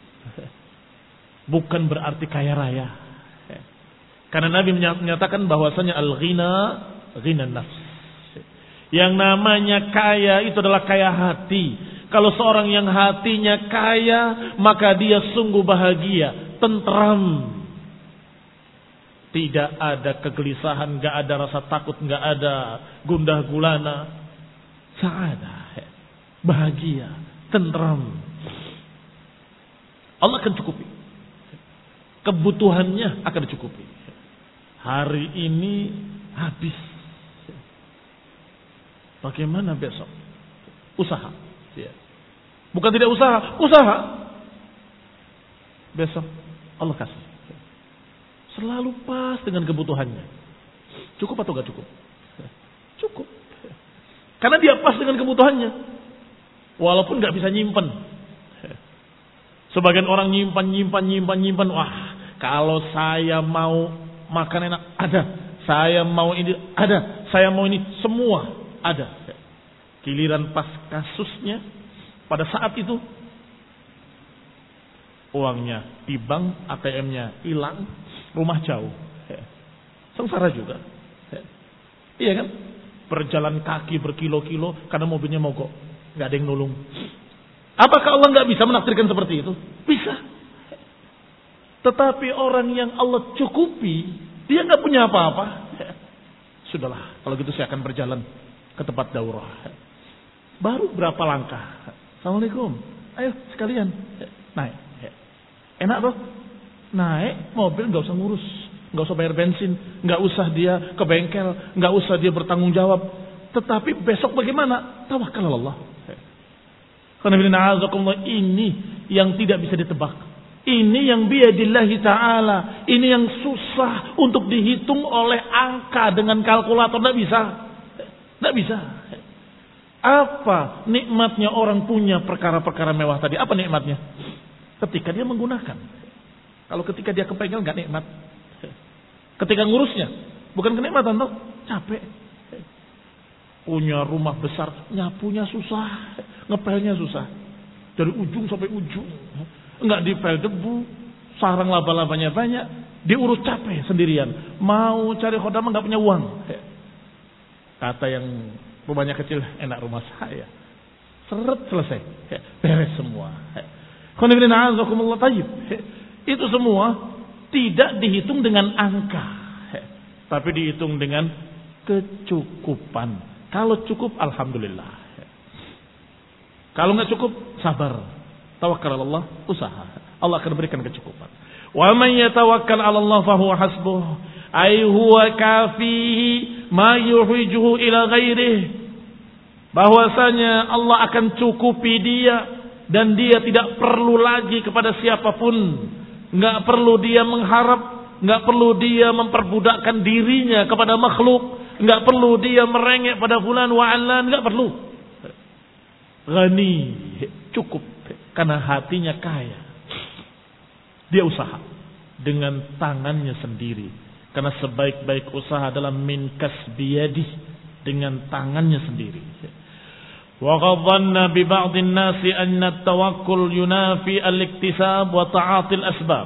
[SPEAKER 1] Bukan berarti kaya raya. Karena Nabi menyatakan bahwasanya al-ghina ghina nafs. Yang namanya kaya itu adalah kaya hati. Kalau seorang yang hatinya kaya, maka dia sungguh bahagia, tentram. Tidak ada kegelisahan, enggak ada rasa takut, enggak ada gundah gulana. Sa'adah, bahagia, tentram. Allah akan cukupi. Kebutuhannya akan dicukupi. Hari ini habis. Bagaimana besok? Usaha. Bukan tidak usaha, usaha. Besok Allah kasih. Selalu pas dengan kebutuhannya. Cukup atau gak cukup? Cukup. Karena dia pas dengan kebutuhannya. Walaupun gak bisa nyimpen. Sebagian orang nyimpan, nyimpan, nyimpan, nyimpan. Wah, kalau saya mau makan enak, ada. Saya mau ini, ada. Saya mau ini, semua ada. Giliran pas kasusnya, pada saat itu, uangnya di bank, A T M-nya hilang, rumah jauh. Sengsara juga. Iya kan? Berjalan kaki berkilo-kilo karena mobilnya mogok. Gak ada yang nolong. Apakah Allah gak bisa menafsirkan seperti itu? Bisa. Tetapi orang yang Allah cukupi, dia gak punya apa-apa. Sudahlah, kalau gitu saya akan berjalan ke tempat daurah. Baru berapa langkah. Assalamualaikum. Ayo sekalian naik. Enak loh. Naik mobil gak usah ngurus, gak usah bayar bensin, gak usah dia ke bengkel, gak usah dia bertanggung jawab. Tetapi besok bagaimana? Tawakal Allah. Karena ini yang tidak bisa ditebak. Ini yang biadillahi ta'ala. Ini yang susah untuk dihitung oleh angka dengan kalkulator. Tidak bisa. Tidak bisa. Apa nikmatnya orang punya perkara-perkara mewah tadi? Apa nikmatnya? Ketika dia menggunakan. Kalau ketika dia kepengen gak nikmat. Ketika ngurusnya. Bukan kenikmatan toh. Capek. Punya rumah besar. Nyapunya susah. Ngepelnya susah. Dari ujung sampai ujung. Enggak dipel debu. Sarang laba-labanya banyak. Diurus capek sendirian. Mau cari khodam enggak punya uang. Kata yang rumahnya kecil, enak rumah saya. Seret selesai. Beres semua. Itu semua tidak dihitung dengan angka. Tapi dihitung dengan kecukupan. Kalau cukup, alhamdulillah. Kalau nggak cukup, sabar. Tawakkal Allah, usaha. Allah akan berikan kecukupan. Wa man yatawakkal 'ala Allah fa huwa hasbuh. Ai huwa kafihi ma yuhwijuhu ila ghairihi. Bahwasanya Allah akan cukupi dia dan dia tidak perlu lagi kepada siapapun. Enggak perlu dia mengharap, enggak perlu dia memperbudakkan dirinya kepada makhluk, enggak perlu dia merengek pada fulan wa 'allan, enggak perlu. Ghani, cukup karena hatinya kaya. Dia usaha dengan tangannya sendiri. Karena sebaik-baik usaha adalah min kasbiyadi, dengan tangannya sendiri. Wa qad dhanna bi ba'dhin nasi anna at-tawakkul yunafi al-iktisab wa ta'ati al-asbab.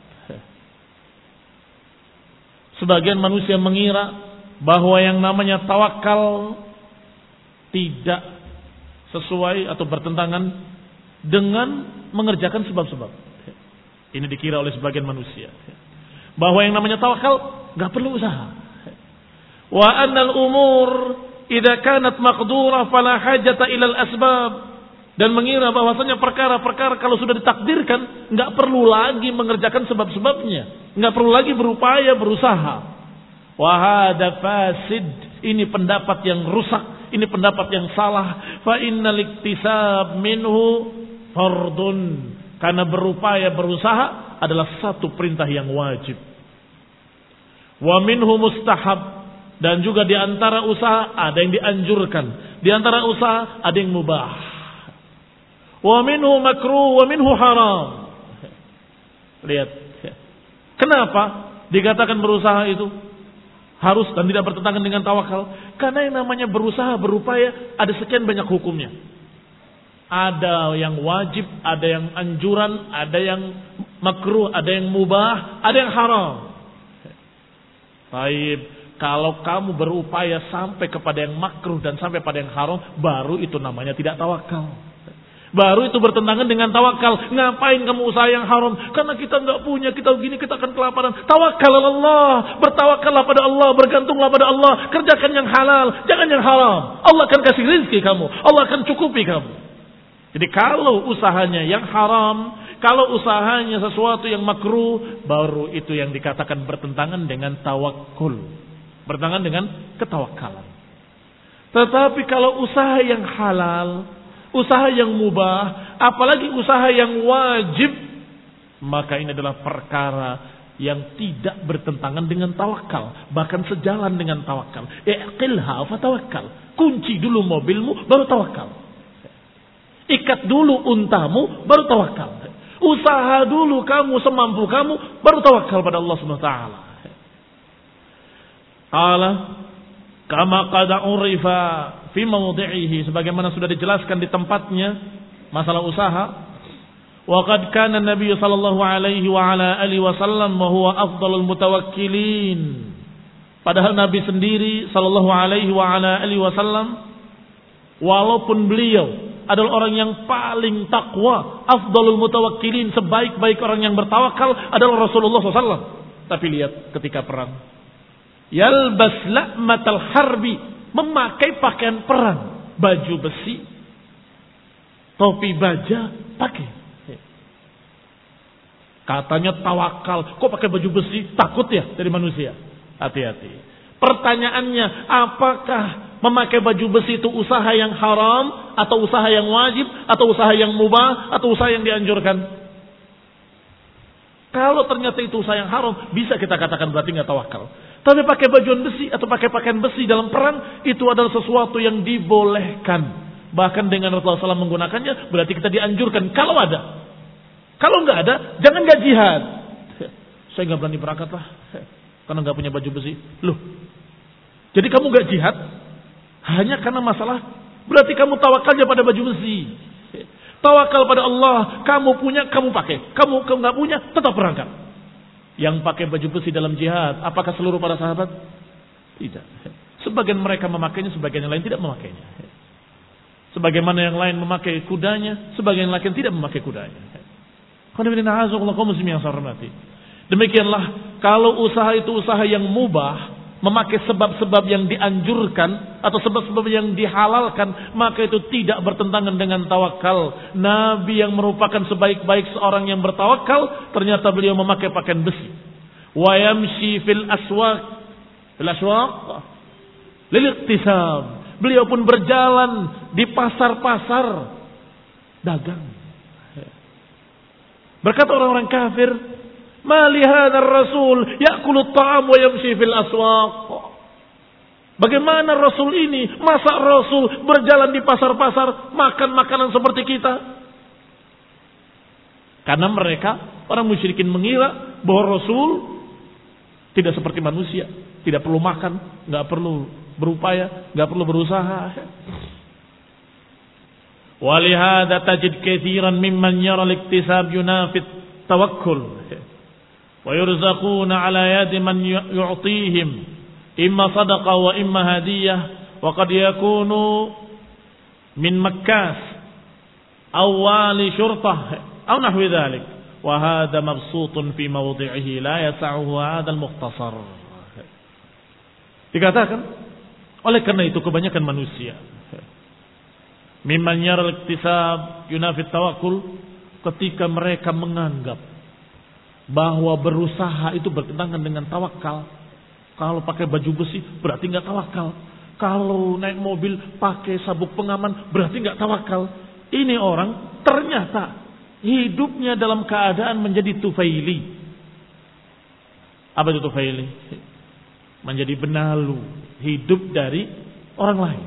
[SPEAKER 1] Sebagian manusia mengira bahwa yang namanya tawakal tidak sesuai atau bertentangan dengan mengerjakan sebab-sebab. Ini dikira oleh sebagian manusia. Bahwa yang namanya tawakal gak perlu usaha. Wa annal umur idza kanat maqdura fala hajata ilal asbab. Dan mengira bahwasanya perkara-perkara kalau sudah ditakdirkan gak perlu lagi mengerjakan sebab-sebabnya, gak perlu lagi berupaya berusaha. Wa hada fasid. Ini pendapat yang rusak. Ini pendapat yang salah. Fa innal iktisab minhu fardun. Karena berupaya berusaha adalah satu perintah yang wajib. Wa minhu mustahab, dan juga di antara usaha ada yang dianjurkan, di antara usaha ada yang mubah. Wa minhu makruh wa minhu haram. Lihat, kenapa dikatakan berusaha itu harus dan tidak bertentangan dengan tawakal? Karena yang namanya berusaha, berupaya, ada sekian banyak hukumnya. Ada yang wajib, ada yang anjuran, ada yang makruh, ada yang mubah, ada yang haram. Baik, kalau kamu berupaya sampai kepada yang makruh dan sampai pada yang haram, baru itu namanya tidak tawakal. Baru itu bertentangan dengan tawakal. Ngapain kamu usaha yang haram? Karena kita nggak punya, kita begini, kita akan kelaparan. Tawakal Allah, bertawakallah pada Allah, bergantunglah pada Allah. Kerjakan yang halal, jangan yang haram. Allah akan kasih rezeki kamu, Allah akan cukupi kamu. Jadi kalau usahanya yang haram, kalau usahanya sesuatu yang makruh, baru itu yang dikatakan bertentangan dengan tawakul, bertentangan dengan ketawakalan. Tetapi kalau usaha yang halal, usaha yang mubah, apalagi usaha yang wajib, maka ini adalah perkara yang tidak bertentangan dengan tawakal, bahkan sejalan dengan tawakal. Iqilha fa tawakkal. Kunci dulu mobilmu, baru tawakal. Ikat dulu untamu, baru tawakal. Usaha dulu kamu semampu kamu, baru tawakal pada Allah Subhanahu wa taala. Qala kama qad urifa fi mawdi'ihi, sebagaimana sudah dijelaskan di tempatnya masalah usaha. Wa qad kana Nabi sallallahu alaihi wa ala alihi wasallam wa huwa afdalul mutawakkilin. Padahal Nabi sendiri sallallahu alaihi wa ala alihi wasallam, walaupun beliau adalah orang yang paling takwa, afdalul mutawakkilin, sebaik-baik orang yang bertawakal adalah Rasulullah sallallahu alaihi wasallam. Tapi lihat ketika perang, yalbas la'matal harbi, memakai pakaian perang, baju besi, topi baja, pakai. Katanya tawakal, kok pakai baju besi? Takut ya dari manusia? Hati-hati. Pertanyaannya, apakah memakai baju besi itu usaha yang haram, atau usaha yang wajib, atau usaha yang mubah, atau usaha yang dianjurkan? Kalau ternyata itu usaha yang haram, bisa kita katakan berarti nggak tawakal. Tapi pakai bajuan besi atau pakai pakaian besi dalam perang, itu adalah sesuatu yang dibolehkan. Bahkan dengan Rasulullah shallallahu alaihi wasallam menggunakannya, berarti kita dianjurkan. Kalau ada, kalau nggak ada, jangan nggak jihad. Saya nggak berani berangkat lah, karena nggak punya baju besi. Loh, jadi kamu nggak jihad hanya karena masalah, berarti kamu tawakalnya pada baju besi. Tawakal pada Allah, kamu punya, kamu pakai. Kamu kamu nggak punya, tetap berangkat. Yang pakai baju besi dalam jihad, apakah seluruh para sahabat? Tidak. Sebagian mereka memakainya, sebagian yang lain tidak memakainya. Sebagaimana yang lain memakai kudanya, sebagian lain tidak memakai kudanya. Demikianlah kalau usaha itu usaha yang mubah, memakai sebab-sebab yang dianjurkan atau sebab-sebab yang dihalalkan, maka itu tidak bertentangan dengan tawakal. Nabi yang merupakan sebaik-baik seorang yang bertawakal, ternyata beliau memakai pakaian besi. Wa yamshi fil aswaq, fil aswaq lil iktisab. Beliau pun berjalan di pasar-pasar dagang. Berkata orang-orang kafir, ma li hadzal rasul ya'kulu at-ta'am wa yamshi fil aswaq. Bagaimana Rasul ini? Masa Rasul berjalan di pasar-pasar makan makanan seperti kita? Karena mereka, orang musyrikin, mengira bahwa Rasul tidak seperti manusia, tidak perlu makan, nggak perlu berupaya, nggak perlu berusaha. Walihada tajid katsiran mimman yara al-iktisab yunafit tawakkul. ويرزقون على يد من يعطيهم إما صدقة وإما هدية وقد يكون من مكاس أو والي شرطة أو نحو ذلك وهذا مبسوط في موضعه لا يسعه هذا المختصر. Dikatakan oleh karena itu kebanyakan manusia mimman yara al-iktisab yunafit tawakkul, ketika mereka menganggap bahwa berusaha itu bertentangan dengan tawakal. Kalau pakai baju besi berarti nggak tawakal. Kalau naik mobil pakai sabuk pengaman berarti nggak tawakal. Ini orang ternyata hidupnya dalam keadaan menjadi tufaili. Apa itu tufaili? menjadi benalu, hidup dari orang lain.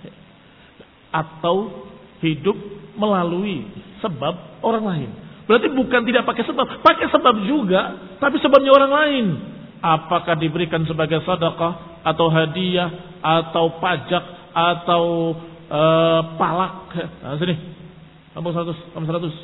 [SPEAKER 1] Atau hidup melalui sebab orang lain. Berarti bukan tidak pakai sebab, pakai sebab juga, tapi sebabnya orang lain. Apakah diberikan sebagai sedekah atau hadiah atau pajak atau uh, palak? Nah, sini, kamu seratus, kamu seratus.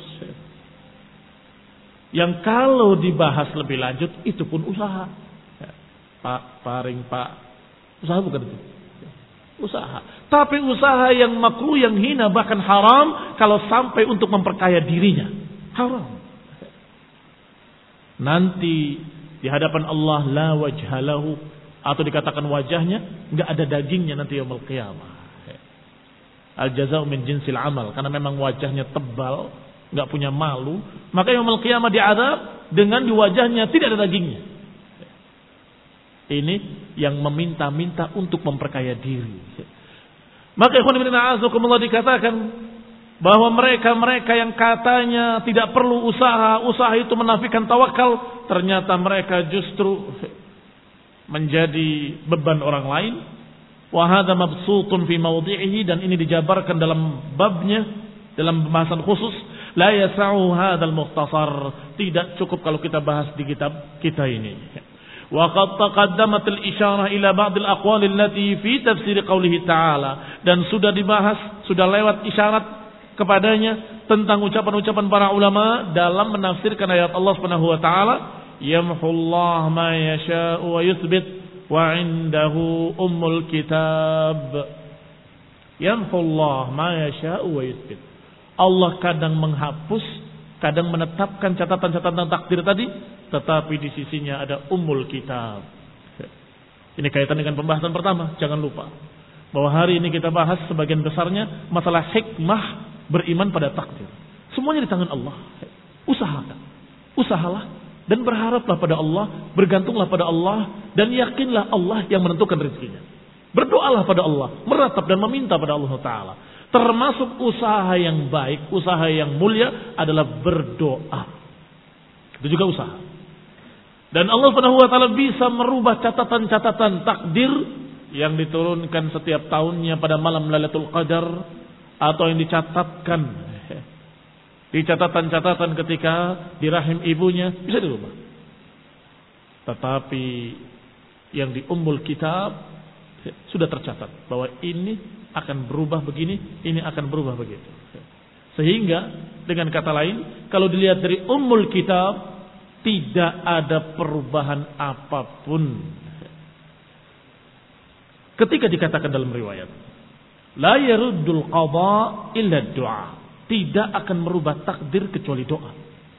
[SPEAKER 1] Yang kalau dibahas lebih lanjut itu pun usaha. Pak, paring Pak, usaha bukan itu? Usaha. Tapi usaha yang makruh, yang hina, bahkan haram kalau sampai untuk memperkaya dirinya. Haram. Nanti di hadapan Allah la wajhalahu, atau dikatakan wajahnya enggak ada dagingnya nanti yaumul qiyamah. Al jazaa min jinsil amal, karena memang wajahnya tebal, enggak punya malu, maka yaumul qiyamah diazab dengan di wajahnya tidak ada dagingnya. Ini yang meminta-minta untuk memperkaya diri. Maka ikhwan fillah a'azakumullah dikatakan bahwa mereka-mereka yang katanya tidak perlu usaha, usaha itu menafikan tawakal, ternyata mereka justru menjadi beban orang lain. Wa hadza mabsutun fi mawdhi'ihi, dan ini dijabarkan dalam babnya, dalam pembahasan khusus. La yas'u hadzal mukhtasar, tidak cukup kalau kita bahas di kitab kita ini. Wa qad taqaddamat al-isyarah ila ba'd al-aqwal allati fi tafsir qoulihi ta'ala, dan sudah dibahas, sudah lewat isyarat kepadanya tentang ucapan-ucapan para ulama dalam menafsirkan ayat Allah Subhanahu wa taala, yamhullahu ma yasha'u wa yuthbit wa 'indahu ummul kitab. Yamhullahu ma yasha'u wa yuthbit. Allah kadang menghapus, kadang menetapkan catatan-catatan takdir tadi, tetapi di sisinya ada ummul kitab. Ini kaitan dengan pembahasan pertama, jangan lupa bahwa hari ini kita bahas sebagian besarnya masalah hikmah beriman pada takdir. Semuanya di tangan Allah. Usahakan, usahalah dan berharaplah pada Allah, bergantunglah pada Allah, dan yakinlah Allah yang menentukan rezekinya. Berdoalah pada Allah, meratap dan meminta pada Allah Ta'ala. Termasuk usaha yang baik, usaha yang mulia adalah berdoa. Itu juga usaha. Dan Allah Subhanahu wa taala bisa merubah catatan-catatan takdir yang diturunkan setiap tahunnya pada malam Lailatul Qadar, atau yang dicatatkan di catatan-catatan ketika di rahim ibunya, bisa dirubah. Tetapi yang di ummul kitab sudah tercatat bahwa ini akan berubah begini, ini akan berubah begitu. Sehingga dengan kata lain, kalau dilihat dari ummul kitab, tidak ada perubahan apapun. Ketika dikatakan dalam riwayat, la yaruddul qada illa du'a, tidak akan merubah takdir kecuali doa.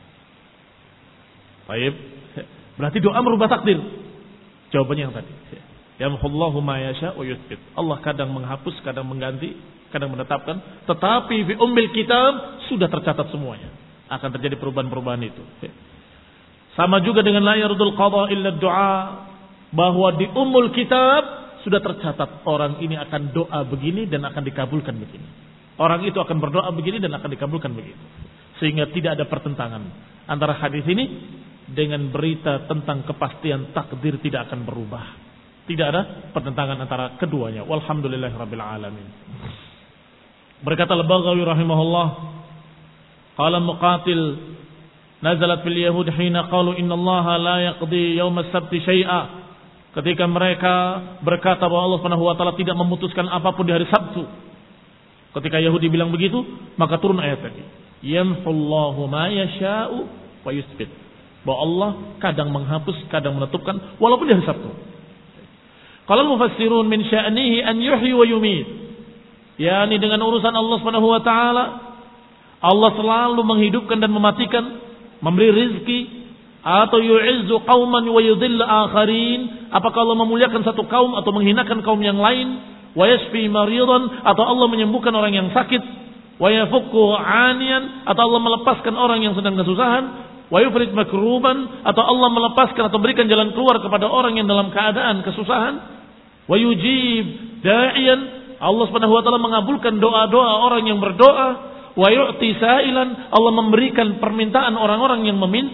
[SPEAKER 1] Baik, berarti doa merubah takdir. Jawabannya yang tadi. Yamhullahu ma yasha wa yuthbit. Allah kadang menghapus, kadang mengganti, kadang menetapkan, tetapi fi ummil kitab sudah tercatat semuanya. Akan terjadi perubahan-perubahan itu. Sama juga dengan la yaruddul qada illa du'a, bahwa di ummul kitab sudah tercatat orang ini akan doa begini dan akan dikabulkan begini. Orang itu akan berdoa begini dan akan dikabulkan begitu. Sehingga tidak ada pertentangan antara hadis ini dengan berita tentang kepastian takdir tidak akan berubah. Tidak ada pertentangan antara keduanya. Walhamdulillahirabbil alamin. Berkata Al-Baghawi rahimahullah, qala Muqatil, nazalat fil yahud hina qalu innallaha la yaqdi yawm as-sabti syai'a. Ketika mereka berkata bahwa Allah Subhanahu wa taala tidak memutuskan apapun di hari Sabtu. Ketika Yahudi bilang begitu, maka turun ayat tadi. Yamhullahu ma yasha'u wa yuthbit. Bahwa Allah kadang menghapus, kadang menetapkan walaupun di hari Sabtu. Qala al-mufassirun min sya'nihi an yuhyi wa yumit. Yani dengan urusan Allah Subhanahu wa taala, Allah selalu menghidupkan dan mematikan, memberi rizki, atau yu'izzu qauman wa yudhillu akharin. Apakah Allah memuliakan satu kaum atau menghinakan kaum yang lain? Wa yashfi maridan, atau Allah menyembuhkan orang yang sakit? Wa yafukku 'aniyan, atau Allah melepaskan orang yang sedang kesusahan? Wa yufrid makruban, atau Allah melepaskan atau berikan jalan keluar kepada orang yang dalam keadaan kesusahan? Wa yujib da'iyan, Allah Subhanahu wa taala mengabulkan doa-doa orang yang berdoa. Wa yu'ti sa'ilan, Allah memberikan permintaan orang-orang yang meminta.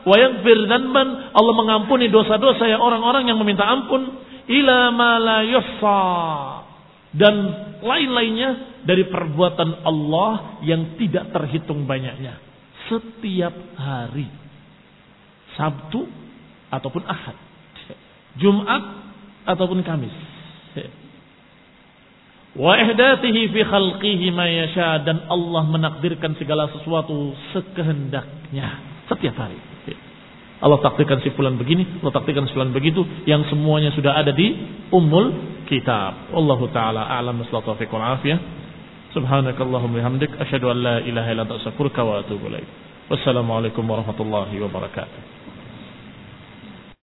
[SPEAKER 1] wa yaghfir dzanban, Allah mengampuni dosa-dosa yang orang-orang yang meminta ampun, ila ma la yuhsa, dan lain-lainnya dari perbuatan Allah yang tidak terhitung banyaknya setiap hari, Sabtu ataupun Ahad, Jumat ataupun Kamis. Wa ihdatsihi fi khalqihi ma yasha, dan Allah menakdirkan segala sesuatu sekehendaknya setiap hari. Allah takdirkan si fulan begini, Allah takdirkan si fulan begitu, yang semuanya sudah ada di Ummul Kitab. Wallahu taala a'lam bishawab wal afiyah. Subhanakallahumma bihamdik asyhadu an la ilaha illa anta astaghfiruka wa atubu ilaik. Wassalamualaikum warahmatullahi wabarakatuh.